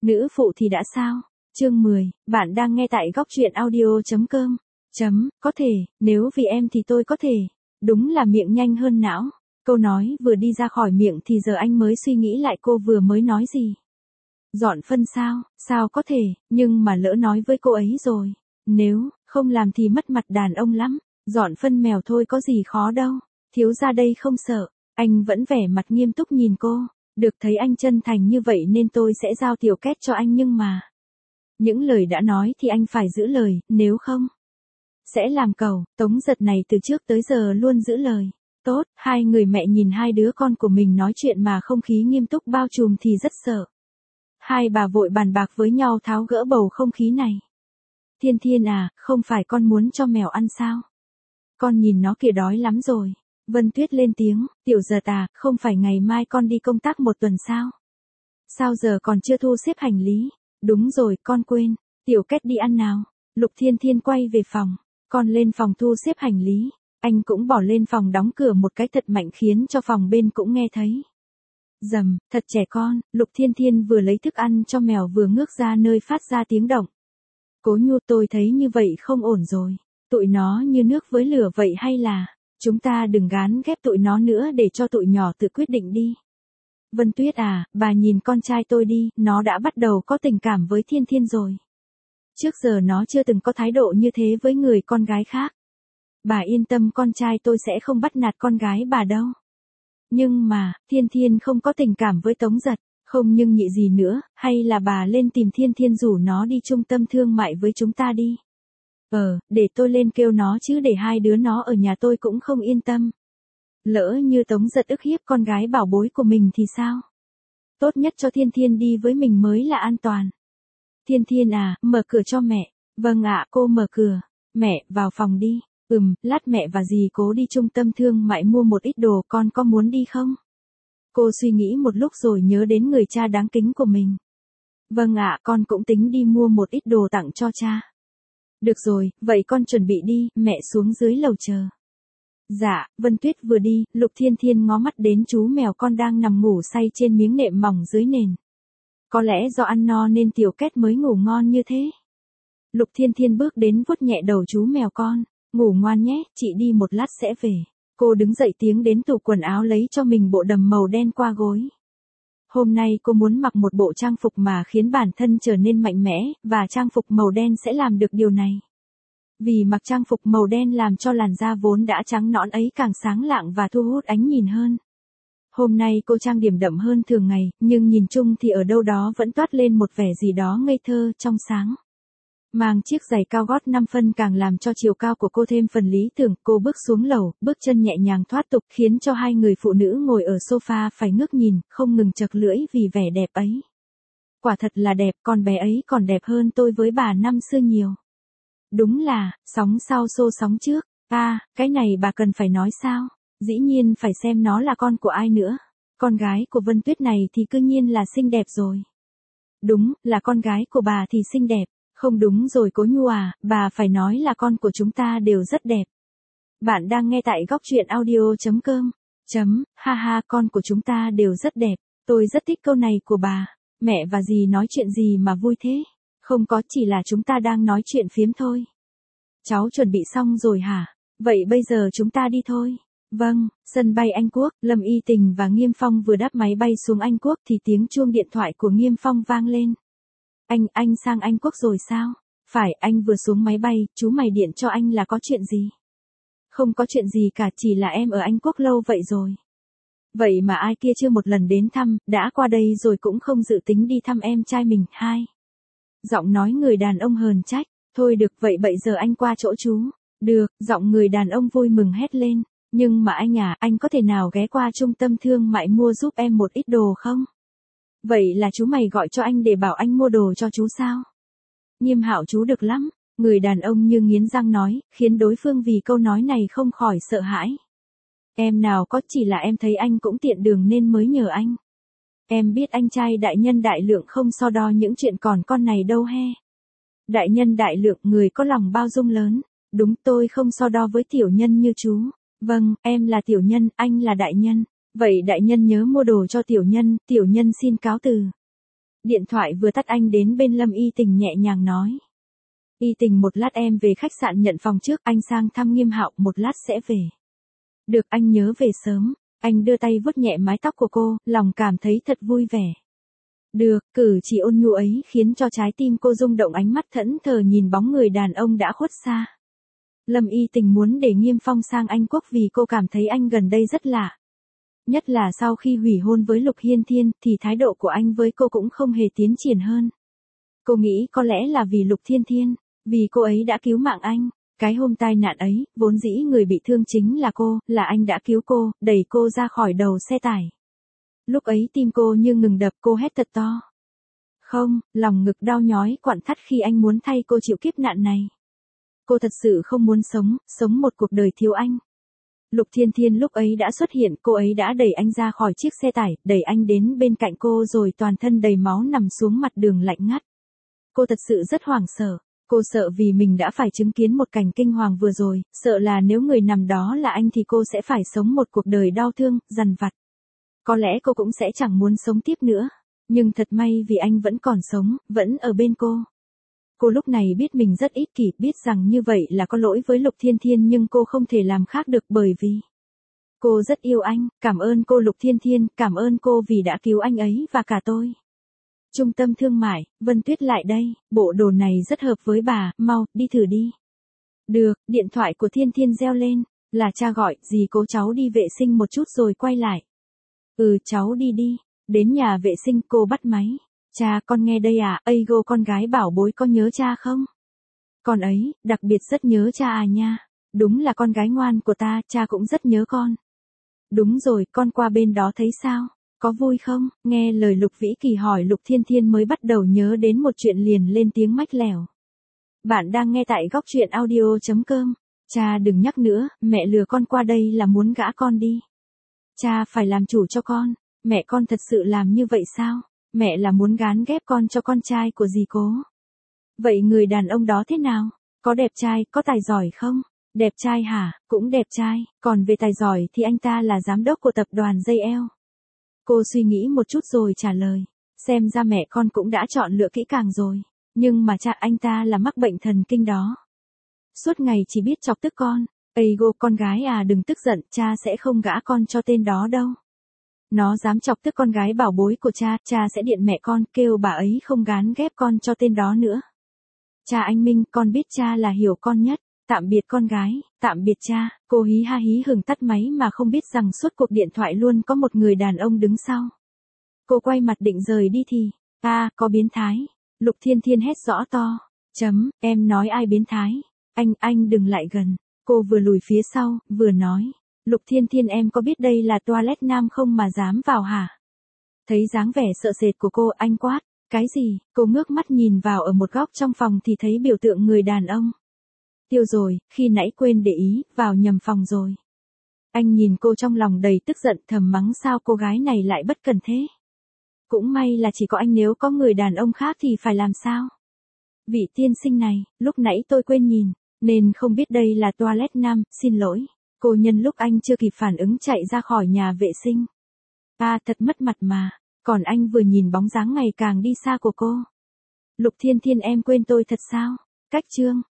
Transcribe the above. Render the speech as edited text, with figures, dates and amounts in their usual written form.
Nữ phụ thì đã sao? Chương 10, bạn đang nghe tại góc truyện audio.com. Có thể, nếu vì em thì tôi có thể. Đúng là miệng nhanh hơn não. Câu nói vừa đi ra khỏi miệng thì giờ anh mới suy nghĩ lại cô vừa mới nói gì. Dọn phân sao? Sao có thể, nhưng mà lỡ nói với cô ấy rồi. Nếu không làm thì mất mặt đàn ông lắm. Dọn phân mèo thôi có gì khó đâu. Thiếu gia đây không sợ. Anh vẫn vẻ mặt nghiêm túc nhìn cô. Được thấy anh chân thành như vậy nên tôi sẽ giao tiểu két cho anh, nhưng mà những lời đã nói thì anh phải giữ lời, nếu không sẽ làm cẩu. Tống Giật này từ trước tới giờ luôn giữ lời. Tốt, hai người mẹ nhìn hai đứa con của mình nói chuyện mà không khí nghiêm túc bao trùm thì rất sợ. Hai bà vội bàn bạc với nhau tháo gỡ bầu không khí này. Thiên Thiên à, không phải con muốn cho mèo ăn sao? Con nhìn nó kìa đói lắm rồi. Vân Tuyết lên tiếng, Tiểu Giật à, không phải ngày mai con đi công tác 1 tuần sao? Sao giờ còn chưa thu xếp hành lý? Đúng rồi, con quên. Tiểu Két đi ăn nào. Lục Thiên Thiên quay về phòng. Con lên phòng thu xếp hành lý. Anh cũng bỏ lên phòng đóng cửa một cái thật mạnh khiến cho phòng bên cũng nghe thấy. Dầm, thật trẻ con. Lục Thiên Thiên vừa lấy thức ăn cho mèo vừa ngước ra nơi phát ra tiếng động. Cố Nhu, tôi thấy như vậy không ổn rồi. Tụi nó như nước với lửa vậy, hay là chúng ta đừng gán ghép tụi nó nữa để cho tụi nhỏ tự quyết định đi. Vân Tuyết à, bà nhìn con trai tôi đi, nó đã bắt đầu có tình cảm với Thiên Thiên rồi. Trước giờ nó chưa từng có thái độ như thế với người con gái khác. Bà yên tâm, con trai tôi sẽ không bắt nạt con gái bà đâu. Nhưng mà, Thiên Thiên không có tình cảm với Tống Giật, không nhưng nhị gì nữa, hay là bà lên tìm Thiên Thiên rủ nó đi trung tâm thương mại với chúng ta đi. Để tôi lên kêu nó chứ để hai đứa nó ở nhà tôi cũng không yên tâm. Lỡ như Tống Giật ức hiếp con gái bảo bối của mình thì sao? Tốt nhất cho Thiên Thiên đi với mình mới là an toàn. Thiên Thiên à, mở cửa cho mẹ. Vâng ạ, cô mở cửa. Mẹ, vào phòng đi. Lát mẹ và dì cố đi trung tâm thương mại mua một ít đồ, con có muốn đi không? Cô suy nghĩ một lúc rồi nhớ đến người cha đáng kính của mình. Vâng ạ, con cũng tính đi mua một ít đồ tặng cho cha. Được rồi, vậy con chuẩn bị đi, mẹ xuống dưới lầu chờ. Dạ, Vân Tuyết vừa đi, Lục Thiên Thiên ngó mắt đến chú mèo con đang nằm ngủ say trên miếng nệm mỏng dưới nền. Có lẽ do ăn no nên Tiểu Két mới ngủ ngon như thế. Lục Thiên Thiên bước đến vuốt nhẹ đầu chú mèo con. Ngủ ngoan nhé, chị đi một lát sẽ về. Cô đứng dậy tiến đến tủ quần áo lấy cho mình bộ đầm màu đen qua gối. Hôm nay cô muốn mặc một bộ trang phục mà khiến bản thân trở nên mạnh mẽ, và trang phục màu đen sẽ làm được điều này. Vì mặc trang phục màu đen làm cho làn da vốn đã trắng nõn ấy càng sáng lạng và thu hút ánh nhìn hơn. Hôm nay cô trang điểm đậm hơn thường ngày, nhưng nhìn chung thì ở đâu đó vẫn toát lên một vẻ gì đó ngây thơ, trong sáng. Mang chiếc giày cao gót 5 phân càng làm cho chiều cao của cô thêm phần lý tưởng. Cô bước xuống lầu, bước chân nhẹ nhàng thoát tục khiến cho hai người phụ nữ ngồi ở sofa phải ngước nhìn, không ngừng chật lưỡi vì vẻ đẹp ấy. Quả thật là đẹp, con bé ấy còn đẹp hơn tôi với bà năm xưa nhiều. Đúng là, sóng sau xô sóng trước. Cái này bà cần phải nói sao? Dĩ nhiên phải xem nó là con của ai nữa. Con gái của Vân Tuyết này thì cứ nhiên là xinh đẹp rồi. Đúng, là con gái của bà thì xinh đẹp. Không đúng rồi Cố Nhu à, bà phải nói là con của chúng ta đều rất đẹp. Bạn đang nghe tại góc truyện audio.com. Ha, con của chúng ta đều rất đẹp. Tôi rất thích câu này của bà. Mẹ và dì nói chuyện gì mà vui thế? Không có, chỉ là chúng ta đang nói chuyện phiếm thôi. Cháu chuẩn bị xong rồi hả? Vậy bây giờ chúng ta đi thôi. Vâng, sân bay Anh Quốc, Lâm Y Tình và Nghiêm Phong vừa đáp máy bay xuống Anh Quốc thì tiếng chuông điện thoại của Nghiêm Phong vang lên. Anh sang Anh Quốc rồi sao? Phải, anh vừa xuống máy bay, chú mày điện cho anh là có chuyện gì? Không có chuyện gì cả, chỉ là em ở Anh Quốc lâu vậy rồi. Vậy mà ai kia chưa một lần đến thăm, đã qua đây rồi cũng không dự tính đi thăm em trai mình. Giọng nói người đàn ông hờn trách. Thôi được, vậy bây giờ anh qua chỗ chú. Được, giọng người đàn ông vui mừng hét lên. Nhưng mà anh à, anh có thể nào ghé qua trung tâm thương mại mua giúp em một ít đồ không? Vậy là chú mày gọi cho anh để bảo anh mua đồ cho chú sao? Nghiêm Hạo, chú được lắm. Người đàn ông như nghiến răng nói, khiến đối phương vì câu nói này không khỏi sợ hãi. Em nào có, chỉ là em thấy anh cũng tiện đường nên mới nhờ anh. Em biết anh trai đại nhân đại lượng không so đo những chuyện còn con này đâu he. Đại nhân đại lượng, người có lòng bao dung lớn. Đúng, tôi không so đo với tiểu nhân như chú. Vâng, em là tiểu nhân, anh là đại nhân. Vậy đại nhân nhớ mua đồ cho tiểu nhân xin cáo từ. Điện thoại vừa tắt anh đến bên Lâm Y Tình nhẹ nhàng nói. Y Tình một lát em về khách sạn nhận phòng trước, anh sang thăm Nghiêm Hạo một lát sẽ về. Được, anh nhớ về sớm. Anh đưa tay vuốt nhẹ mái tóc của cô, lòng cảm thấy thật vui vẻ. Được, cử chỉ ôn nhu ấy khiến cho trái tim cô rung động, ánh mắt thẫn thờ nhìn bóng người đàn ông đã khuất xa. Lâm Y Tình muốn để Nghiêm Phong sang Anh Quốc vì cô cảm thấy anh gần đây rất lạ. Nhất là sau khi hủy hôn với Lục Hiên Thiên thì thái độ của anh với cô cũng không hề tiến triển hơn. Cô nghĩ có lẽ là vì Lục Hiên Thiên, vì cô ấy đã cứu mạng anh. Cái hôm tai nạn ấy, vốn dĩ người bị thương chính là cô, là anh đã cứu cô, đẩy cô ra khỏi đầu xe tải. Lúc ấy tim cô như ngừng đập, cô hét thật to. Không, lòng ngực đau nhói quặn thắt khi anh muốn thay cô chịu kiếp nạn này. Cô thật sự không muốn sống một cuộc đời thiếu anh. Lục Thiên Thiên lúc ấy đã xuất hiện, cô ấy đã đẩy anh ra khỏi chiếc xe tải, đẩy anh đến bên cạnh cô rồi toàn thân đầy máu nằm xuống mặt đường lạnh ngắt. Cô thật sự rất hoảng sợ. Cô sợ vì mình đã phải chứng kiến một cảnh kinh hoàng vừa rồi, sợ là nếu người nằm đó là anh thì cô sẽ phải sống một cuộc đời đau thương, dằn vặt. Có lẽ cô cũng sẽ chẳng muốn sống tiếp nữa. Nhưng thật may vì anh vẫn còn sống, vẫn ở bên cô. Cô lúc này biết mình rất ích kỷ, biết rằng như vậy là có lỗi với Lục Thiên Thiên nhưng cô không thể làm khác được bởi vì cô rất yêu anh, cảm ơn cô Lục Thiên Thiên, cảm ơn cô vì đã cứu anh ấy và cả tôi. Trung tâm thương mại, Vân Tuyết lại đây, bộ đồ này rất hợp với bà, mau, đi thử đi. Được, điện thoại của Thiên Thiên reo lên, là cha gọi, dì cố cháu đi vệ sinh một chút rồi quay lại. Cháu đi đi, đến nhà vệ sinh cô bắt máy. Cha con nghe đây à, Aigo con gái bảo bối có nhớ cha không? Con ấy, đặc biệt rất nhớ cha à nha. Đúng là con gái ngoan của ta, cha cũng rất nhớ con. Đúng rồi, con qua bên đó thấy sao? Có vui không? Nghe lời Lục Vĩ Kỳ hỏi Lục Thiên Thiên mới bắt đầu nhớ đến một chuyện liền lên tiếng mách lẻo. Bạn đang nghe tại góc truyện audio.com. Cha đừng nhắc nữa, mẹ lừa con qua đây là muốn gã con đi. Cha phải làm chủ cho con, mẹ con thật sự làm như vậy sao? Mẹ là muốn gán ghép con cho con trai của dì cố. Vậy người đàn ông đó thế nào? Có đẹp trai, có tài giỏi không? Đẹp trai hả? Cũng đẹp trai, còn về tài giỏi thì anh ta là giám đốc của tập đoàn JL. Cô suy nghĩ một chút rồi trả lời. Xem ra mẹ con cũng đã chọn lựa kỹ càng rồi. Nhưng mà cha anh ta là mắc bệnh thần kinh đó. Suốt ngày chỉ biết chọc tức con. Aigo con gái à, đừng tức giận, cha sẽ không gả con cho tên đó đâu. Nó dám chọc tức con gái bảo bối của cha, cha sẽ điện mẹ con kêu bà ấy không gán ghép con cho tên đó nữa. Cha anh Minh, con biết cha là hiểu con nhất. Tạm biệt con gái, tạm biệt cha. Cô hí ha hí hửng tắt máy mà không biết rằng suốt cuộc điện thoại luôn có một người đàn ông đứng sau. Cô quay mặt định rời đi thì, có biến thái. Lục Thiên Thiên hét rõ to. Em nói ai biến thái? Anh đừng lại gần. Cô vừa lùi phía sau, vừa nói. Lục Thiên Thiên, em có biết đây là toilet nam không mà dám vào hả? Thấy dáng vẻ sợ sệt của cô, anh quát. Cái gì? Cô ngước mắt nhìn vào ở một góc trong phòng thì thấy biểu tượng người đàn ông. Tiêu rồi, khi nãy quên để ý, vào nhầm phòng rồi. Anh nhìn cô trong lòng đầy tức giận, thầm mắng sao cô gái này lại bất cần thế. Cũng may là chỉ có anh, nếu có người đàn ông khác thì phải làm sao? Vị tiên sinh này, lúc nãy tôi quên nhìn, nên không biết đây là toilet nam, xin lỗi. Cô nhân lúc anh chưa kịp phản ứng chạy ra khỏi nhà vệ sinh. Thật mất mặt mà, còn anh vừa nhìn bóng dáng ngày càng đi xa của cô. Lục Thiên Thiên, em quên tôi thật sao? Cách chương